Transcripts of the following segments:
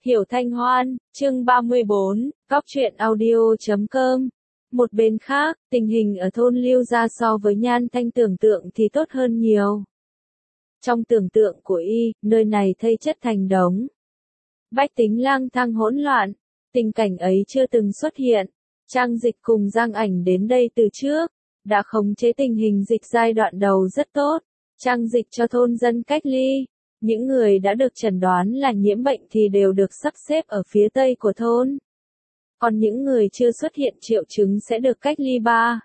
Hiểu Thanh Hoan, chương 34, góc truyện audio.com. Một bên khác, tình hình ở thôn Lưu Gia so với Nhan Thanh tưởng tượng thì tốt hơn nhiều. Trong tưởng tượng của y, nơi này thây chất thành đống. Bách tính lang thang hỗn loạn, tình cảnh ấy chưa từng xuất hiện. Trang Dịch cùng Giang Ảnh đến đây từ trước, đã khống chế tình hình dịch giai đoạn đầu rất tốt. Trang Dịch cho thôn dân cách ly. Những người đã được chẩn đoán là nhiễm bệnh thì đều được sắp xếp ở phía tây của thôn. Còn những người chưa xuất hiện triệu chứng sẽ được cách ly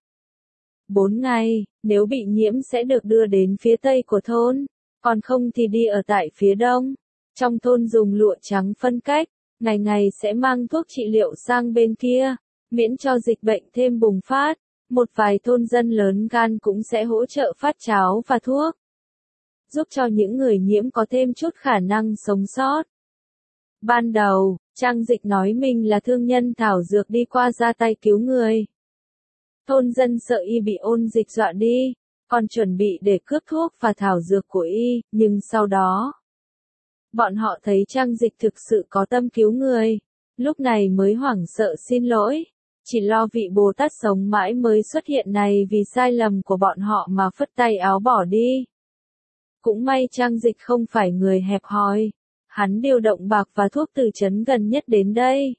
4 ngày, nếu bị nhiễm sẽ được đưa đến phía tây của thôn, còn không thì đi ở tại phía đông. Trong thôn dùng lụa trắng phân cách, ngày ngày sẽ mang thuốc trị liệu sang bên kia, miễn cho dịch bệnh thêm bùng phát. Một vài thôn dân lớn gan cũng sẽ hỗ trợ phát cháo và thuốc, giúp cho những người nhiễm có thêm chút khả năng sống sót. Ban đầu, Trang Dịch nói mình là thương nhân thảo dược đi qua ra tay cứu người. Thôn dân sợ y bị ôn dịch dọa đi, còn chuẩn bị để cướp thuốc và thảo dược của y, nhưng sau đó, bọn họ thấy Trang Dịch thực sự có tâm cứu người, lúc này mới hoảng sợ xin lỗi, chỉ lo vị Bồ Tát sống mãi mới xuất hiện này vì sai lầm của bọn họ mà phất tay áo bỏ đi. Cũng may Trang Dịch không phải người hẹp hòi, hắn điều động bạc và thuốc từ trấn gần nhất đến đây,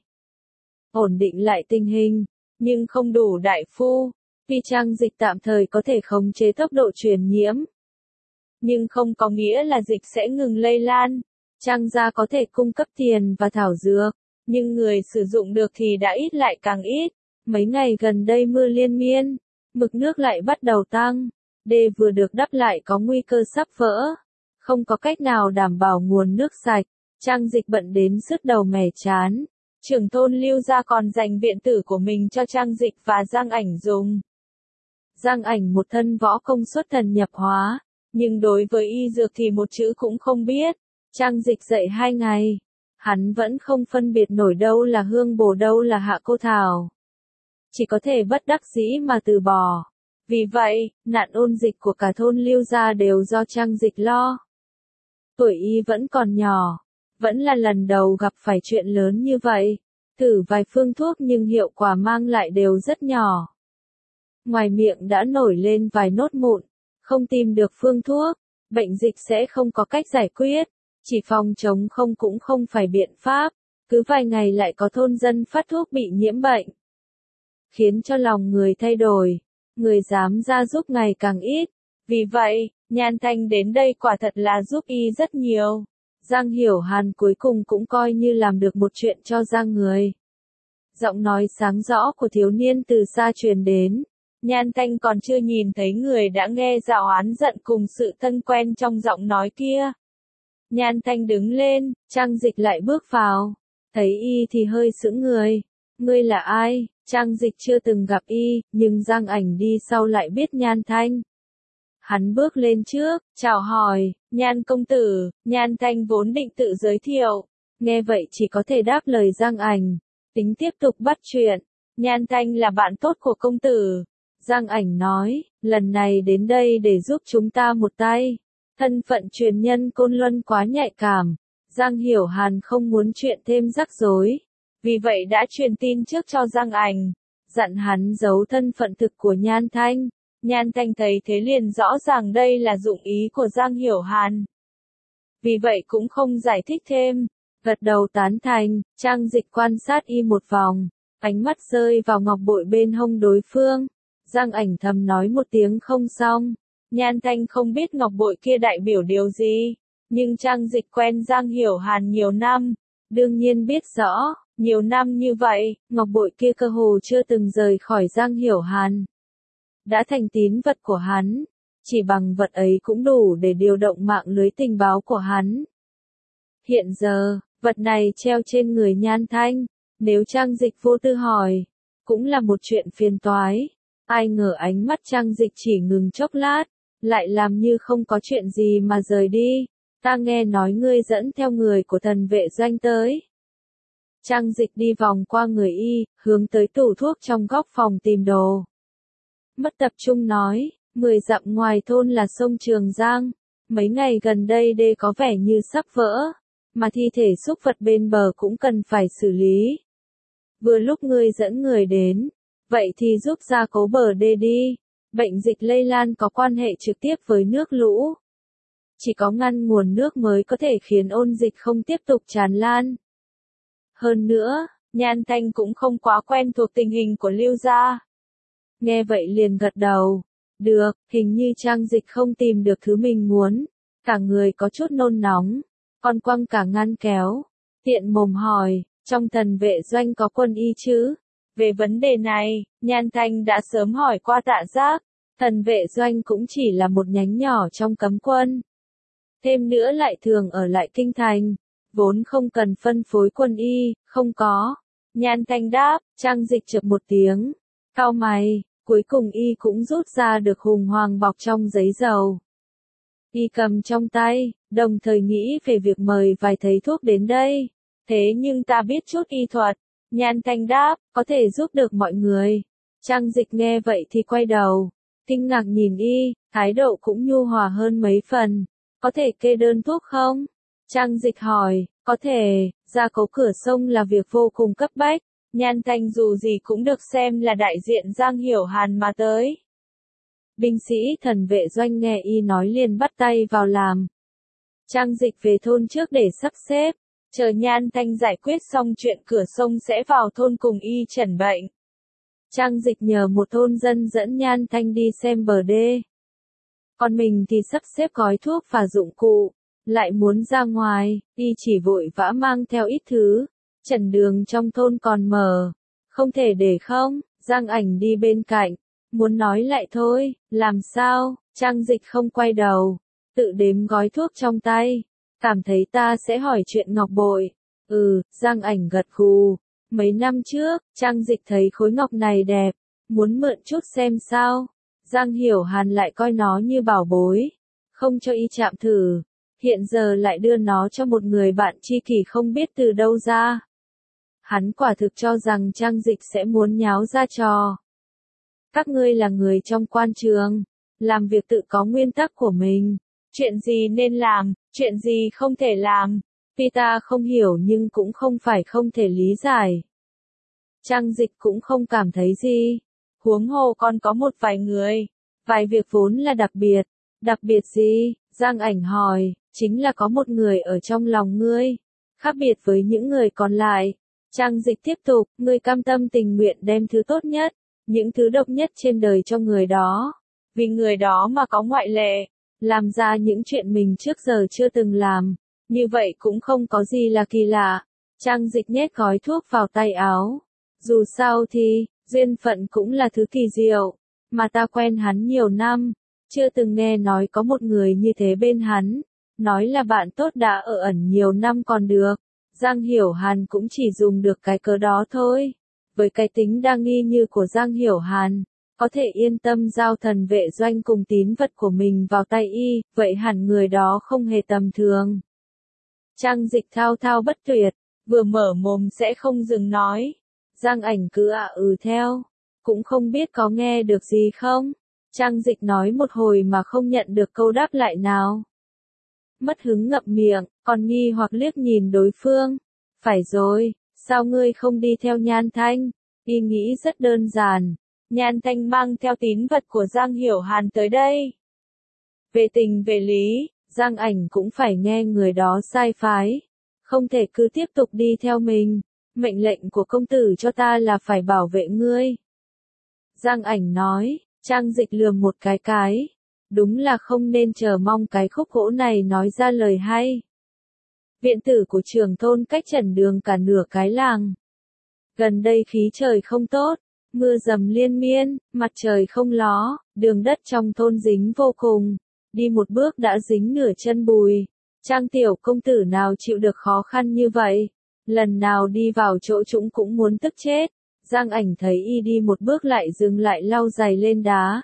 ổn định lại tình hình, nhưng không đủ đại phu, vì Trang Dịch tạm thời có thể khống chế tốc độ truyền nhiễm. Nhưng không có nghĩa là dịch sẽ ngừng lây lan, Trang gia có thể cung cấp tiền và thảo dược, nhưng người sử dụng được thì đã ít lại càng ít. Mấy ngày gần đây mưa liên miên, mực nước lại bắt đầu tăng. Đê vừa được đắp lại có nguy cơ sắp vỡ, không có cách nào đảm bảo nguồn nước sạch. Trang Dịch bận đến sứt đầu mẻ chán. Trưởng thôn Lưu Gia còn dành viện tử của mình cho Trang Dịch và Giang Ảnh dùng. Giang Ảnh một thân võ công xuất thần nhập hóa, nhưng đối với y dược thì một chữ cũng không biết. Trang Dịch dạy 2 ngày, hắn vẫn không phân biệt nổi đâu là hương bồ đâu là hạ cô thảo. Chỉ có thể bất đắc dĩ mà từ bỏ. Vì vậy, nạn ôn dịch của cả thôn Lưu Gia đều do Trang Dịch lo. Tuổi y vẫn còn nhỏ, vẫn là lần đầu gặp phải chuyện lớn như vậy. Thử vài phương thuốc nhưng hiệu quả mang lại đều rất nhỏ. Ngoài miệng đã nổi lên vài nốt mụn, không tìm được phương thuốc, bệnh dịch sẽ không có cách giải quyết. Chỉ phòng chống không cũng không phải biện pháp, cứ vài ngày lại có thôn dân phát thuốc bị nhiễm bệnh. Khiến cho lòng người thay đổi. Người dám ra giúp ngày càng ít. Vì vậy, Nhan Thanh đến đây quả thật là giúp y rất nhiều. Giang Hiểu Hàn cuối cùng cũng coi như làm được một chuyện cho Giang người. Giọng nói sáng rõ của thiếu niên từ xa truyền đến. Nhan Thanh còn chưa nhìn thấy người đã nghe giọng oán giận cùng sự thân quen trong giọng nói kia. Nhan Thanh đứng lên, Trang Dịch lại bước vào. Thấy y thì hơi sững người. Ngươi là ai? Trang Dịch chưa từng gặp y, nhưng Giang Ảnh đi sau lại biết Nhan Thanh. Hắn bước lên trước, chào hỏi, Nhan công tử. Nhan Thanh vốn định tự giới thiệu, nghe vậy chỉ có thể đáp lời Giang Ảnh, tính tiếp tục bắt chuyện. Nhan Thanh là bạn tốt của công tử. Giang Ảnh nói, lần này đến đây để giúp chúng ta một tay. Thân phận truyền nhân Côn Luân quá nhạy cảm, Giang Hiểu Hàn không muốn chuyện thêm rắc rối. Vì vậy đã truyền tin trước cho Giang Ảnh, dặn hắn giấu thân phận thực của Nhan Thanh. Nhan Thanh thấy thế liền rõ ràng đây là dụng ý của Giang Hiểu Hàn. Vì vậy cũng không giải thích thêm, gật đầu tán thành. Trang Dịch quan sát y một vòng, ánh mắt rơi vào ngọc bội bên hông đối phương. Giang Ảnh thầm nói một tiếng không xong. Nhan Thanh không biết ngọc bội kia đại biểu điều gì, nhưng Trang Dịch quen Giang Hiểu Hàn nhiều năm, đương nhiên biết rõ. Nhiều năm như vậy, ngọc bội kia cơ hồ chưa từng rời khỏi Giang Hiểu Hàn. Đã thành tín vật của hắn, chỉ bằng vật ấy cũng đủ để điều động mạng lưới tình báo của hắn. Hiện giờ, vật này treo trên người Nhan Thanh, nếu Trang Dịch vô tư hỏi, cũng là một chuyện phiền toái. Ai ngờ ánh mắt Trang Dịch chỉ ngừng chốc lát, lại làm như không có chuyện gì mà rời đi. Ta nghe nói ngươi dẫn theo người của thần vệ doanh tới. Trang Dịch đi vòng qua người y, hướng tới tủ thuốc trong góc phòng tìm đồ. Mất tập trung nói, 10 dặm ngoài thôn là sông Trường Giang. Mấy ngày gần đây đê có vẻ như sắp vỡ. mà thi thể súc vật bên bờ cũng cần phải xử lý. Vừa lúc ngươi dẫn người đến, vậy thì giúp gia cố bờ đê đi. Bệnh dịch lây lan có quan hệ trực tiếp với nước lũ. Chỉ có ngăn nguồn nước mới có thể khiến ôn dịch không tiếp tục tràn lan. Hơn nữa, Nhan Thanh cũng không quá quen thuộc tình hình của Lưu gia. Nghe vậy liền gật đầu. Được, hình như Trang Dịch không tìm được thứ mình muốn. Cả người có chút nôn nóng. Còn quăng cả ngăn kéo. Tiện mồm hỏi, trong thần vệ doanh có quân y chứ? Về vấn đề này, Nhan Thanh đã sớm hỏi qua Tạ Giác. Thần vệ doanh cũng chỉ là một nhánh nhỏ trong cấm quân. Thêm nữa lại thường ở lại kinh thành. Vốn không cần phân phối quân y, không có. Nhan Thanh đáp, Trang Dịch chợp một tiếng. Cau mày, cuối cùng y cũng rút ra được hùng hoàng bọc trong giấy dầu. Y cầm trong tay, đồng thời nghĩ về việc mời vài thầy thuốc đến đây. Thế nhưng ta biết chút y thuật. Nhan Thanh đáp, có thể giúp được mọi người. Trang Dịch nghe vậy thì quay đầu. Kinh ngạc nhìn y, thái độ cũng nhu hòa hơn mấy phần. Có thể kê đơn thuốc không? Trang Dịch hỏi, có thể, gia cố cửa sông là việc vô cùng cấp bách. Nhan Thanh dù gì cũng được xem là đại diện Giang Hiểu Hàn mà tới. Binh sĩ thần vệ doanh nghe y nói liền bắt tay vào làm. Trang Dịch về thôn trước để sắp xếp, chờ Nhan Thanh giải quyết xong chuyện cửa sông sẽ vào thôn cùng y chẩn bệnh. Trang Dịch nhờ một thôn dân dẫn Nhan Thanh đi xem bờ đê. Còn mình thì sắp xếp gói thuốc và dụng cụ, lại muốn ra ngoài, y chỉ vội vã mang theo ít thứ. Trần đường trong thôn còn mở, không thể để không. Giang Ảnh đi bên cạnh, muốn nói lại thôi, làm sao? Trang Dịch không quay đầu, tự đếm gói thuốc trong tay, cảm thấy ta sẽ hỏi chuyện ngọc bội. Giang Ảnh gật gù. Mấy năm trước, Trang Dịch thấy khối ngọc này đẹp, muốn mượn chút xem sao. Giang Hiểu Hàn lại coi nó như bảo bối, không cho y chạm thử. Hiện giờ lại đưa nó cho một người bạn tri kỷ không biết từ đâu ra. Hắn quả thực cho rằng Trang Dịch sẽ muốn nháo ra trò. Các ngươi là người trong quan trường, làm việc tự có nguyên tắc của mình. Chuyện gì nên làm, chuyện gì không thể làm. Tuy ta không hiểu nhưng cũng không phải không thể lý giải. Trang Dịch cũng không cảm thấy gì. Huống hồ còn có một vài người, vài việc vốn là đặc biệt. Đặc biệt gì? Giang Ảnh hỏi, chính là có một người ở trong lòng ngươi, khác biệt với những người còn lại. Trang Dịch tiếp tục, ngươi cam tâm tình nguyện đem thứ tốt nhất, những thứ độc nhất trên đời cho người đó. Vì người đó mà có ngoại lệ, làm ra những chuyện mình trước giờ chưa từng làm. Như vậy cũng không có gì là kỳ lạ. Trang Dịch nhét gói thuốc vào tay áo. Dù sao thì, duyên phận cũng là thứ kỳ diệu, mà ta quen hắn nhiều năm, chưa từng nghe nói có một người như thế bên hắn. Nói là bạn tốt đã ở ẩn nhiều năm còn được. Giang Hiểu Hàn cũng chỉ dùng được cái cớ đó thôi. Với cái tính đa nghi như của Giang Hiểu Hàn, có thể yên tâm giao thần vệ doanh cùng tín vật của mình vào tay y, vậy hẳn người đó không hề tầm thường. Trang Dịch thao thao bất tuyệt, vừa mở mồm sẽ không dừng nói. Giang Ảnh cứ theo, cũng không biết có nghe được gì không. Trang Dịch nói một hồi mà không nhận được câu đáp lại nào. Mất hứng ngậm miệng, còn nghi hoặc liếc nhìn đối phương. Phải rồi, sao ngươi không đi theo Nhan Thanh? Y nghĩ rất đơn giản. Nhan Thanh mang theo tín vật của Giang Hiểu Hàn tới đây. Về tình về lý, Giang Ảnh cũng phải nghe người đó sai phái. Không thể cứ tiếp tục đi theo mình. Mệnh lệnh của công tử cho ta là phải bảo vệ ngươi. Giang Ảnh nói, Trang Dịch lườm một cái. Đúng là không nên chờ mong cái khúc gỗ này nói ra lời hay. Viện tử của trưởng thôn cách Trần đường cả nửa cái làng. Gần đây khí trời không tốt, mưa dầm liên miên, mặt trời không ló, đường đất trong thôn dính vô cùng. Đi một bước đã dính nửa chân bùi. Trang tiểu công tử nào chịu được khó khăn như vậy. Lần nào đi vào chỗ trũng cũng muốn tức chết. Giang Ảnh thấy y đi một bước lại dừng lại lau giày lên đá.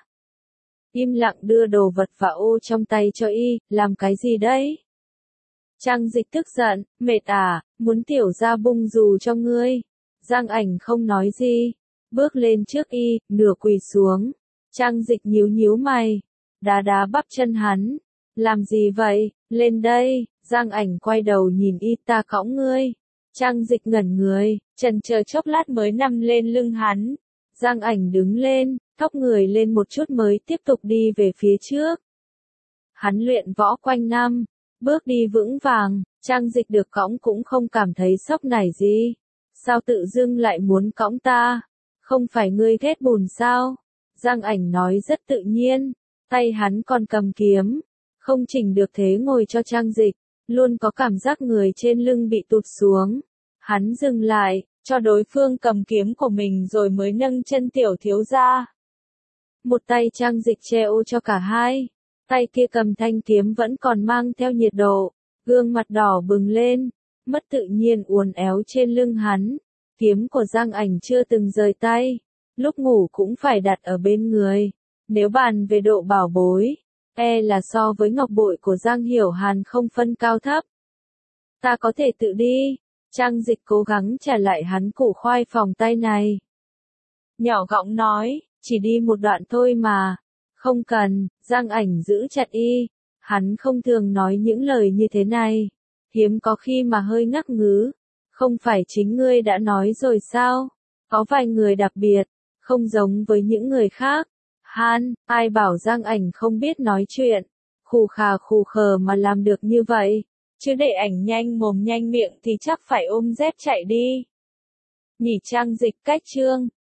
Im lặng đưa đồ vật và ô trong tay cho y, làm cái gì đấy? Trang Dịch tức giận, mệt à, muốn tiểu ra bung dù cho ngươi. Giang Ảnh không nói gì, bước lên trước y, nửa quỳ xuống. Trang Dịch nhíu mày, đá bắp chân hắn. Làm gì vậy, lên đây, Giang Ảnh quay đầu nhìn y, ta cõng ngươi. Trang Dịch ngẩn người, chần chờ chốc lát mới nằm lên lưng hắn. Giang Ảnh đứng lên, thóc người lên một chút mới tiếp tục đi về phía trước. Hắn luyện võ quanh năm, bước đi vững vàng, Trang Dịch được cõng cũng không cảm thấy sốc nảy gì. Sao tự dưng lại muốn cõng ta? Không phải ngươi ghét bùn sao? Giang Ảnh nói rất tự nhiên, tay hắn còn cầm kiếm, không chỉnh được thế ngồi cho Trang Dịch, luôn có cảm giác người trên lưng bị tụt xuống. Hắn dừng lại, cho đối phương cầm kiếm của mình rồi mới nâng chân tiểu thiếu ra. Một tay Trang Dịch che ô cho cả hai, tay kia cầm thanh kiếm vẫn còn mang theo nhiệt độ, gương mặt đỏ bừng lên, mất tự nhiên uốn éo trên lưng hắn. Kiếm của Giang Ảnh chưa từng rời tay, lúc ngủ cũng phải đặt ở bên người. Nếu bàn về độ bảo bối, là so với ngọc bội của Giang Hiểu Hàn không phân cao thấp. Ta có thể tự đi. Trang Dịch cố gắng trả lại hắn củ khoai phòng tay này. Nhỏ giọng nói, chỉ đi một đoạn thôi mà. Không cần, Giang Ảnh giữ chặt y. Hắn không thường nói những lời như thế này. Hiếm có khi mà hơi ngắc ngứ. Không phải chính ngươi đã nói rồi sao? Có vài người đặc biệt, không giống với những người khác. Ai bảo Giang Ảnh không biết nói chuyện, khù khờ mà làm được như vậy, chứ để ảnh nhanh mồm nhanh miệng thì chắc phải ôm dép chạy đi. Nhỉ. Trang Dịch cách chương